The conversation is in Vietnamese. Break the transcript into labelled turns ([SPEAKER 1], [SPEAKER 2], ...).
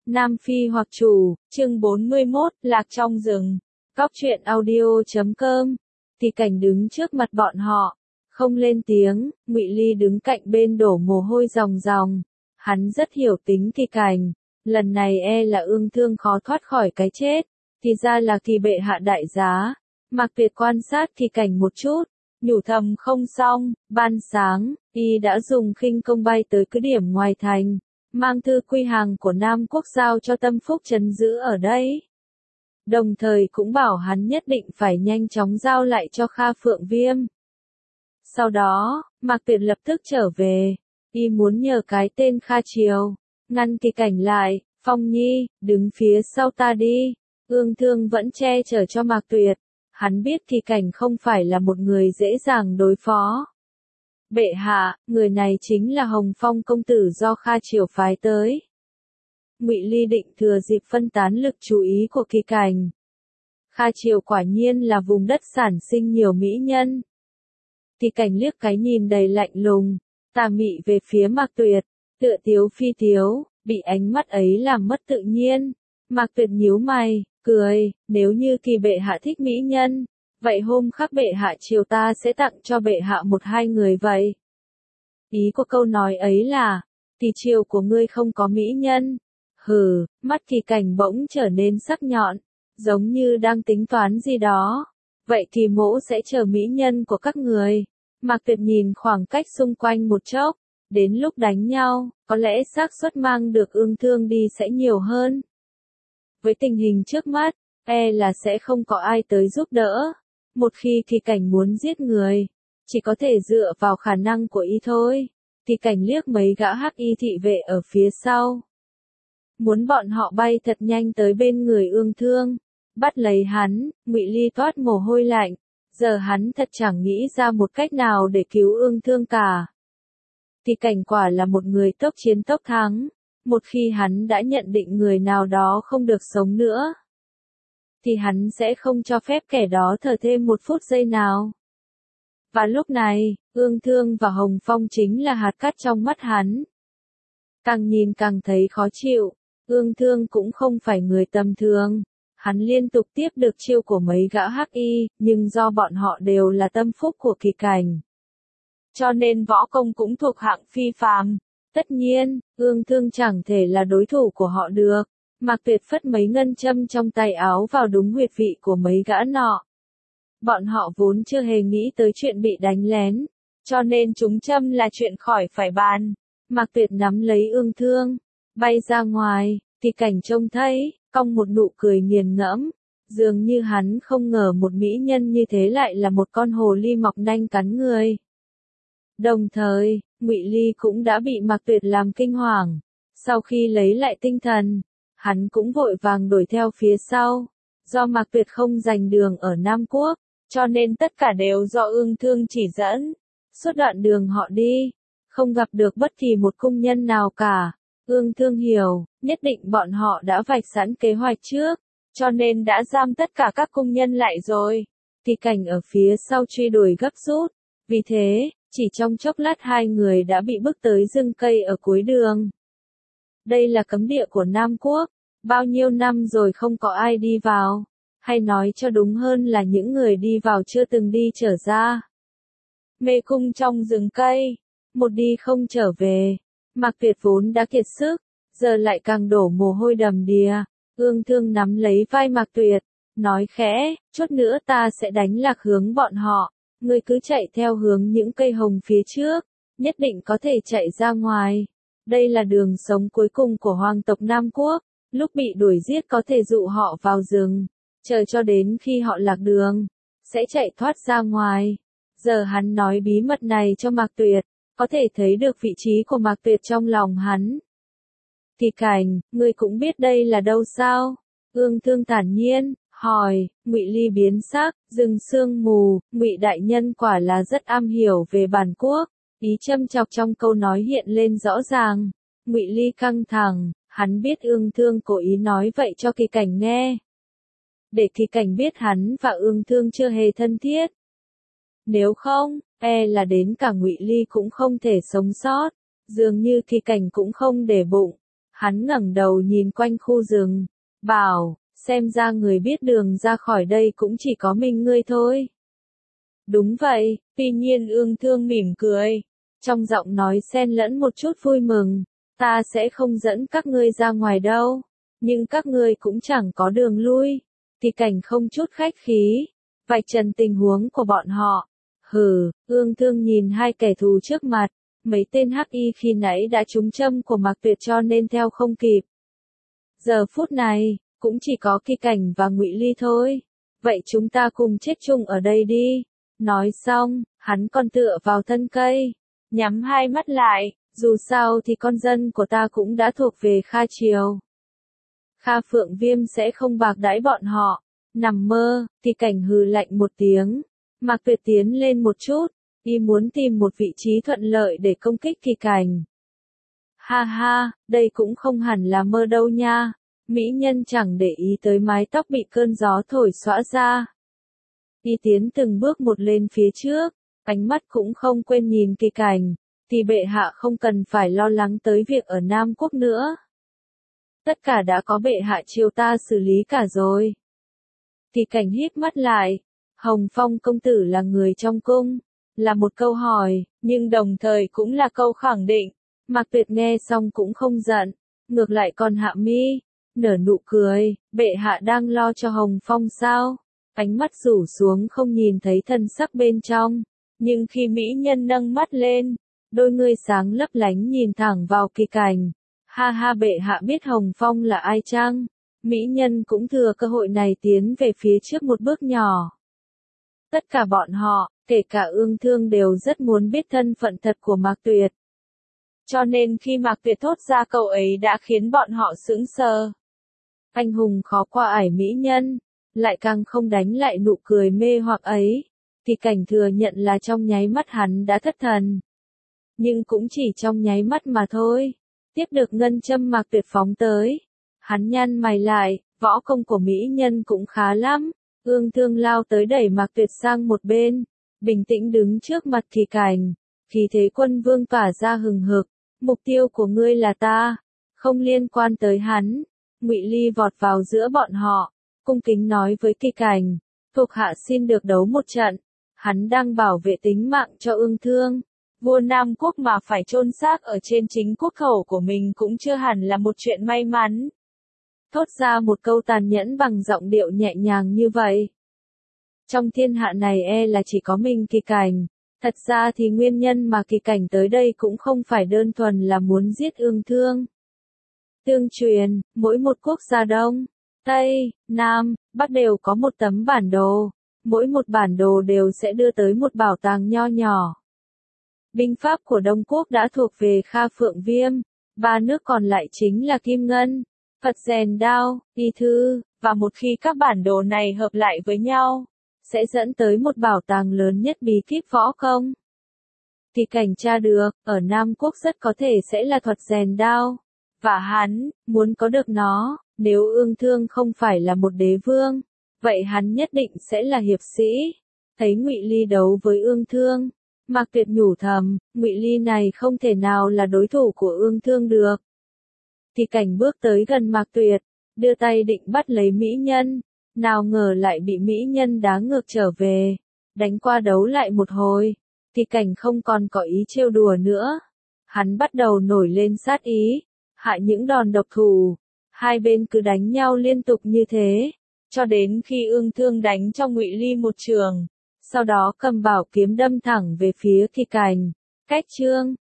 [SPEAKER 1] Nam Phi hoặc chủ, chương 41, lạc trong rừng. Góc truyện audio.com. Thì Cảnh đứng trước mặt bọn họ, không lên tiếng. Ngụy Ly đứng cạnh bên đổ mồ hôi ròng ròng. Hắn rất hiểu tính Thì Cảnh, lần này là Ương Thương khó thoát khỏi cái chết. Thì ra là Thì bệ hạ đại giá. Mạc Tuyệt quan sát Thì Cảnh một chút, nhủ thầm không xong. Ban sáng, y đã dùng khinh công bay tới cứ điểm ngoài thành, mang thư quy hàng của Nam Quốc giao cho Tâm Phúc trấn giữ ở đây. Đồng thời cũng bảo hắn nhất định phải nhanh chóng giao lại cho Kha Phượng Viêm. Sau đó, Mạc Tuyệt lập tức trở về, y muốn nhờ cái tên Kha Triều ngăn Thì Cảnh lại. Phong Nhi, đứng phía sau ta đi. Ương Thương vẫn che chở cho Mạc Tuyệt. Hắn biết Thì Cảnh không phải là một người dễ dàng đối phó. Bệ hạ, người này chính là Hồng Phong công tử do Kha Triều phái tới. Ngụy Ly định thừa dịp phân tán lực chú ý của Thì Cảnh. Kha Triều quả nhiên là vùng đất sản sinh nhiều mỹ nhân. Thì Cảnh liếc cái nhìn đầy lạnh lùng, tà mị về phía Mạc Tuyệt, tựa tiếu phi tiếu, bị ánh mắt ấy làm mất tự nhiên. Mạc Tuyệt nhíu mày, cười, nếu như Thì bệ hạ thích mỹ nhân, vậy hôm khác bệ hạ triều ta sẽ tặng cho bệ hạ một hai người vậy. Ý của câu nói ấy là, Thì triều của ngươi không có mỹ nhân. Hừ, mắt Thì Cảnh bỗng trở nên sắc nhọn, giống như đang tính toán gì đó. Vậy thì mỗ sẽ chờ mỹ nhân của các người. Mạc Tuyệt nhìn khoảng cách xung quanh một chốc, đến lúc đánh nhau, có lẽ xác suất mang được Ương Thương đi sẽ nhiều hơn. Với tình hình trước mắt, là sẽ không có ai tới giúp đỡ. Một khi Thì Cảnh muốn giết người, chỉ có thể dựa vào khả năng của y thôi. Thì Cảnh liếc mấy gã hắc y thị vệ ở phía sau, muốn bọn họ bay thật nhanh tới bên người Ương Thương, bắt lấy hắn. Ngụy Ly toát mồ hôi lạnh, giờ hắn thật chẳng nghĩ ra một cách nào để cứu Ương Thương cả. Thì Cảnh quả là một người tốc chiến tốc thắng, một khi hắn đã nhận định người nào đó không được sống nữa, thì hắn sẽ không cho phép kẻ đó thở thêm một phút giây nào. Và lúc này, Ương Thương và Hồng Phong chính là hạt cát trong mắt hắn. Càng nhìn càng thấy khó chịu. Ương Thương cũng không phải người tầm thường. Hắn liên tục tiếp được chiêu của mấy gã hắc y, nhưng do bọn họ đều là tâm phúc của Thì Cảnh, cho nên võ công cũng thuộc hạng phi phàm. Tất nhiên, Ương Thương chẳng thể là đối thủ của họ được. Mạc Tuyệt phất mấy ngân châm trong tay áo vào đúng huyệt vị của mấy gã nọ. Bọn họ vốn chưa hề nghĩ tới chuyện bị đánh lén, cho nên trúng châm là chuyện khỏi phải bàn. Mạc Tuyệt nắm lấy Ương Thương, bay ra ngoài. Thì Cảnh trông thấy, cong một nụ cười nghiền ngẫm, dường như hắn không ngờ một mỹ nhân như thế lại là một con hồ ly mọc nanh cắn người. Đồng thời, Ngụy Ly cũng đã bị Mạc Tuyệt làm kinh hoàng. Sau khi lấy lại tinh thần, hắn cũng vội vàng đuổi theo phía sau. Do Mạc Tuyệt không giành đường ở Nam Quốc, cho nên tất cả đều do Ương Thương chỉ dẫn. Suốt đoạn đường họ đi, không gặp được bất kỳ một cung nhân nào cả. Ương Thương hiểu, nhất định bọn họ đã vạch sẵn kế hoạch trước, cho nên đã giam tất cả các cung nhân lại rồi. Thì Cảnh ở phía sau truy đuổi gấp rút. Vì thế, chỉ trong chốc lát hai người đã bị bước tới rừng cây ở cuối đường. Đây là cấm địa của Nam Quốc, bao nhiêu năm rồi không có ai đi vào, hay nói cho đúng hơn là những người đi vào chưa từng đi trở ra. Mê cung trong rừng cây, một đi không trở về. Mạc Tuyệt vốn đã kiệt sức, giờ lại càng đổ mồ hôi đầm đìa. Ương Thương nắm lấy vai Mạc Tuyệt, nói khẽ, chút nữa ta sẽ đánh lạc hướng bọn họ. Ngươi cứ chạy theo hướng những cây hồng phía trước, nhất định có thể chạy ra ngoài. Đây là đường sống cuối cùng của hoàng tộc Nam Quốc, lúc bị đuổi giết có thể dụ họ vào rừng, chờ cho đến khi họ lạc đường, sẽ chạy thoát ra ngoài. Giờ hắn nói bí mật này cho Mạc Tuyệt, có thể thấy được vị trí của Mạc Tuyệt trong lòng hắn. Thì Cảnh, ngươi cũng biết đây là đâu sao? Ương Thương thản nhiên hỏi. Ngụy Ly biến sắc, rừng sương mù. Ngụy đại nhân quả là rất am hiểu về bản quốc. Ý châm chọc trong câu nói hiện lên rõ ràng. Ngụy Ly căng thẳng, hắn biết Ương Thương cố ý nói vậy cho Thì Cảnh nghe, để Thì Cảnh biết hắn và Ương Thương chưa hề thân thiết. Nếu không, là đến cả Ngụy Ly cũng không thể sống sót. Dường như Thì Cảnh cũng không để bụng. Hắn ngẩng đầu nhìn quanh khu rừng, bảo, xem ra người biết đường ra khỏi đây cũng chỉ có mình ngươi thôi. Đúng vậy, tuy nhiên Ương Thương mỉm cười, trong giọng nói xen lẫn một chút vui mừng, ta sẽ không dẫn các ngươi ra ngoài đâu, nhưng các ngươi cũng chẳng có đường lui. Thì Cảnh không chút khách khí, vạch trần tình huống của bọn họ. Hừ, Ương Thương nhìn hai kẻ thù trước mặt, mấy tên hắc y khi nãy đã trúng châm của Mạc Tuyệt cho nên theo không kịp. Giờ phút này, cũng chỉ có Kỳ Cảnh và Ngụy Ly thôi. Vậy chúng ta cùng chết chung ở đây đi. Nói xong, hắn còn tựa vào thân cây, nhắm hai mắt lại, dù sao thì con dân của ta cũng đã thuộc về Kha Triều. Kha Phượng Viêm sẽ không bạc đãi bọn họ. Nằm mơ, thì Cảnh hừ lạnh một tiếng. Mạc Tuyệt tiến lên một chút, y muốn tìm một vị trí thuận lợi để công kích Kỳ Cảnh. Ha ha, đây cũng không hẳn là mơ đâu nha. Mỹ nhân chẳng để ý tới mái tóc bị cơn gió thổi xõa ra. Y tiến từng bước một lên phía trước, ánh mắt cũng không quên nhìn Kỳ Cảnh, thì bệ hạ không cần phải lo lắng tới việc ở Nam Quốc nữa. Tất cả đã có bệ hạ chiều ta xử lý cả rồi. Kỳ Cảnh híp mắt lại, Hồng Phong công tử là người trong cung, là một câu hỏi, nhưng đồng thời cũng là câu khẳng định. Mạc Tuyệt nghe xong cũng không giận, ngược lại còn hạ mi, nở nụ cười, bệ hạ đang lo cho Hồng Phong sao? Ánh mắt rủ xuống không nhìn thấy thân sắc bên trong, nhưng khi mỹ nhân nâng mắt lên, đôi ngươi sáng lấp lánh nhìn thẳng vào Kỳ Cảnh. Ha ha, bệ hạ biết Hồng Phong là ai chăng? Mỹ nhân cũng thừa cơ hội này tiến về phía trước một bước nhỏ. Tất cả bọn họ, kể cả Ương Thương đều rất muốn biết thân phận thật của Mạc Tuyệt. Cho nên khi Mạc Tuyệt thốt ra câu ấy đã khiến bọn họ sững sờ. Anh hùng khó qua ải mỹ nhân, lại càng không đánh lại nụ cười mê hoặc ấy. Thì Cảnh thừa nhận là trong nháy mắt hắn đã thất thần. Nhưng cũng chỉ trong nháy mắt mà thôi. Tiếp được ngân châm Mạc Tuyệt phóng tới. Hắn nhăn mày lại, võ công của mỹ nhân cũng khá lắm. Ương Thương lao tới đẩy Mạc Tuyệt sang một bên, bình tĩnh đứng trước mặt Kỳ Cảnh, khí thế quân vương tỏa ra hừng hực. Mục tiêu của ngươi là ta, không liên quan tới hắn. Ngụy Ly vọt vào giữa bọn họ, cung kính nói với Kỳ Cảnh, thuộc hạ xin được đấu một trận. Hắn đang bảo vệ tính mạng cho Ương Thương. Vua Nam Quốc mà phải chôn xác ở trên chính quốc khẩu của mình cũng chưa hẳn là một chuyện may mắn. Thốt ra một câu tàn nhẫn bằng giọng điệu nhẹ nhàng như vậy. Trong thiên hạ này là chỉ có mình Kỳ Cảnh. Thật ra thì nguyên nhân mà Kỳ Cảnh tới đây cũng không phải đơn thuần là muốn giết Ương Thương. Tương truyền, mỗi một quốc gia Đông, Tây, Nam, Bắc đều có một tấm bản đồ. Mỗi một bản đồ đều sẽ đưa tới một bảo tàng nho nhỏ. Binh pháp của Đông Quốc đã thuộc về Kha Phượng Viêm. Ba nước còn lại chính là Kim Ngân, Phật Rèn Đao, Y Thư, và một khi các bản đồ này hợp lại với nhau, sẽ dẫn tới một bảo tàng lớn nhất bí kíp võ công. Kỳ Cảnh tra được, ở Nam Quốc rất có thể sẽ là thuật rèn đao. Và hắn, muốn có được nó, nếu Ương Thương không phải là một đế vương, vậy hắn nhất định sẽ là hiệp sĩ. Thấy Ngụy Ly đấu với Ương Thương, Mạc Tuyệt nhủ thầm, Ngụy Ly này không thể nào là đối thủ của Ương Thương được. Kỳ Cảnh bước tới gần Mạc Tuyệt, đưa tay định bắt lấy mỹ nhân, nào ngờ lại bị mỹ nhân đá ngược trở về. Đánh qua đấu lại một hồi, Kỳ Cảnh không còn có ý trêu đùa nữa. Hắn bắt đầu nổi lên sát ý, hạ những đòn độc thủ. Hai bên cứ đánh nhau liên tục như thế, cho đến khi Ương Thương đánh cho Ngụy Ly một trường, sau đó cầm bảo kiếm đâm thẳng về phía Kỳ Cảnh. Cách chương